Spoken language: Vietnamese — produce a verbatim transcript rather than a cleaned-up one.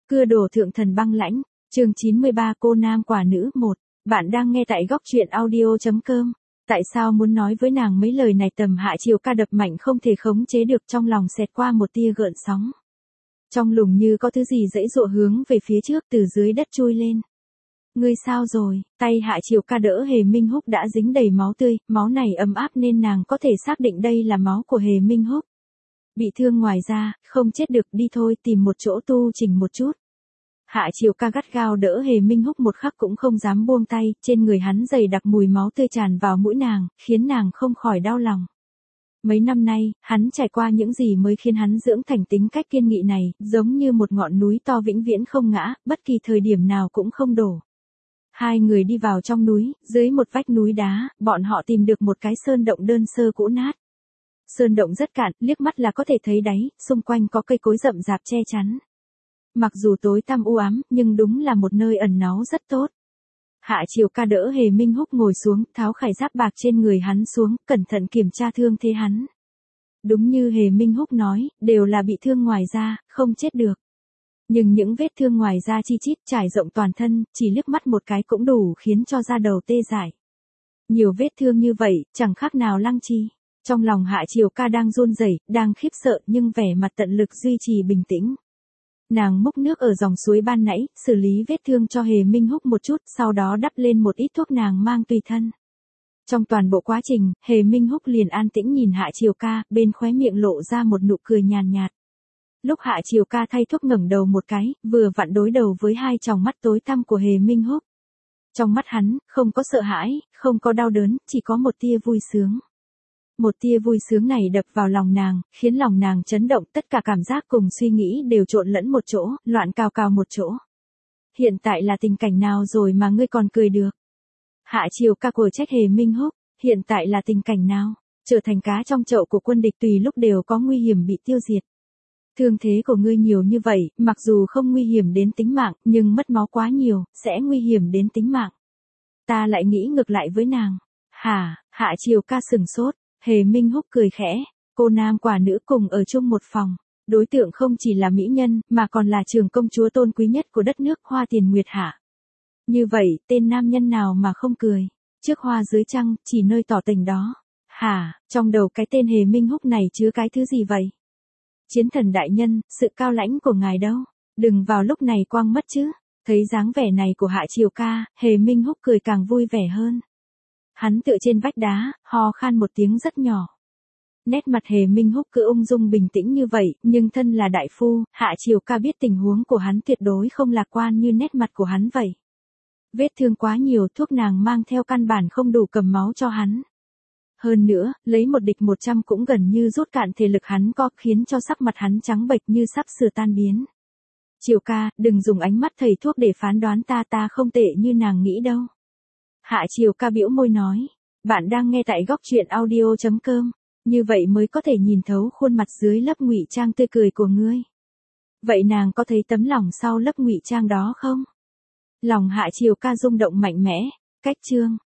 Cưa đổ thượng thần băng lãnh, chương chín mươi ba cô nam quả nữ một. Bạn đang nghe tại góc truyện audio.com. Tại sao muốn nói với nàng mấy lời này? Tầm Hạ Chiều Ca đập mạnh không thể khống chế được, trong lòng xẹt qua một tia gợn sóng. Trong lùng như có thứ gì dãy dụa hướng về phía trước từ dưới đất chui lên. Ngươi sao rồi? Tay Hạ Chiều Ca đỡ Hề Minh Húc đã dính đầy máu tươi, máu này ấm áp nên nàng có thể xác định đây là máu của Hề Minh Húc. Bị thương ngoài ra, không chết được, đi thôi tìm một chỗ tu chỉnh một chút. Hạ Chiều Ca gắt gao đỡ Hề Minh Húc một khắc cũng không dám buông tay, trên người hắn dày đặc mùi máu tươi tràn vào mũi nàng, khiến nàng không khỏi đau lòng. Mấy năm nay, hắn trải qua những gì mới khiến hắn dưỡng thành tính cách kiên nghị này, giống như một ngọn núi to vĩnh viễn không ngã, bất kỳ thời điểm nào cũng không đổ. Hai người đi vào trong núi, dưới một vách núi đá, bọn họ tìm được một cái sơn động đơn sơ cũ nát. Sơn động rất cạn, liếc mắt là có thể thấy đáy, xung quanh có cây cối rậm rạp che chắn. Mặc dù tối tăm u ám, nhưng đúng là một nơi ẩn náu rất tốt. Hạ Chiều Ca đỡ Hề Minh Húc ngồi xuống, tháo khải giáp bạc trên người hắn xuống, cẩn thận kiểm tra thương thế hắn. Đúng như Hề Minh Húc nói, đều là bị thương ngoài da, không chết được. Nhưng những vết thương ngoài da chi chít trải rộng toàn thân, chỉ liếc mắt một cái cũng đủ khiến cho da đầu tê dại. Nhiều vết thương như vậy, chẳng khác nào lăng chi. Trong lòng Hạ Chiều Ca đang run rẩy, đang khiếp sợ nhưng vẻ mặt tận lực duy trì bình tĩnh. Nàng múc nước ở dòng suối ban nãy, xử lý vết thương cho Hề Minh Húc một chút, sau đó đắp lên một ít thuốc nàng mang tùy thân. Trong toàn bộ quá trình, Hề Minh Húc liền an tĩnh nhìn Hạ Chiều Ca, bên khóe miệng lộ ra một nụ cười nhàn nhạt. Lúc Hạ Chiều Ca thay thuốc ngẩng đầu một cái, vừa vặn đối đầu với hai tròng mắt tối tăm của Hề Minh Húc. Trong mắt hắn, không có sợ hãi, không có đau đớn, chỉ có một tia vui sướng. Một tia vui sướng này đập vào lòng nàng, khiến lòng nàng chấn động, tất cả cảm giác cùng suy nghĩ đều trộn lẫn một chỗ, loạn cào cào một chỗ. Hiện tại là tình cảnh nào rồi mà ngươi còn cười được? Hạ Chiều Ca của trách Hề Minh Húc, hiện tại là tình cảnh nào? Trở thành cá trong chậu của quân địch tùy lúc đều có nguy hiểm bị tiêu diệt. Thương thế của ngươi nhiều như vậy, mặc dù không nguy hiểm đến tính mạng, nhưng mất máu quá nhiều, sẽ nguy hiểm đến tính mạng. Ta lại nghĩ ngược lại với nàng. Hả? Hạ Chiều Ca sừng sốt. Hề Minh Húc cười khẽ, cô nam quả nữ cùng ở chung một phòng, đối tượng không chỉ là mỹ nhân, mà còn là trưởng công chúa tôn quý nhất của đất nước Hoa Tiền Nguyệt Hạ. Như vậy, tên nam nhân nào mà không cười, trước hoa dưới trăng, chỉ nơi tỏ tình đó. Hả, trong đầu cái tên Hề Minh Húc này chứa cái thứ gì vậy? Chiến thần đại nhân, sự cao lãnh của ngài đâu? Đừng vào lúc này quang mất chứ. Thấy dáng vẻ này của Hạ Chiều Ca, Hề Minh Húc cười càng vui vẻ hơn. Hắn tựa trên vách đá, ho khan một tiếng rất nhỏ. Nét mặt Hề Minh Húc cứ ung dung bình tĩnh như vậy, nhưng thân là đại phu, Hạ Chiều Ca biết tình huống của hắn tuyệt đối không lạc quan như nét mặt của hắn vậy. Vết thương quá nhiều, thuốc nàng mang theo căn bản không đủ cầm máu cho hắn. Hơn nữa, lấy một địch một trăm cũng gần như rút cạn thể lực hắn có, khiến cho sắc mặt hắn trắng bệch như sắp sửa tan biến. Chiều Ca, đừng dùng ánh mắt thầy thuốc để phán đoán ta, ta không tệ như nàng nghĩ đâu. Hạ Chiều Ca bĩu môi nói, bạn đang nghe tại góc truyện audio.com, như vậy mới có thể nhìn thấu khuôn mặt dưới lớp ngụy trang tươi cười của ngươi. Vậy nàng có thấy tấm lòng sau lớp ngụy trang đó không? Lòng Hạ Chiều Ca rung động mạnh mẽ, cách chương,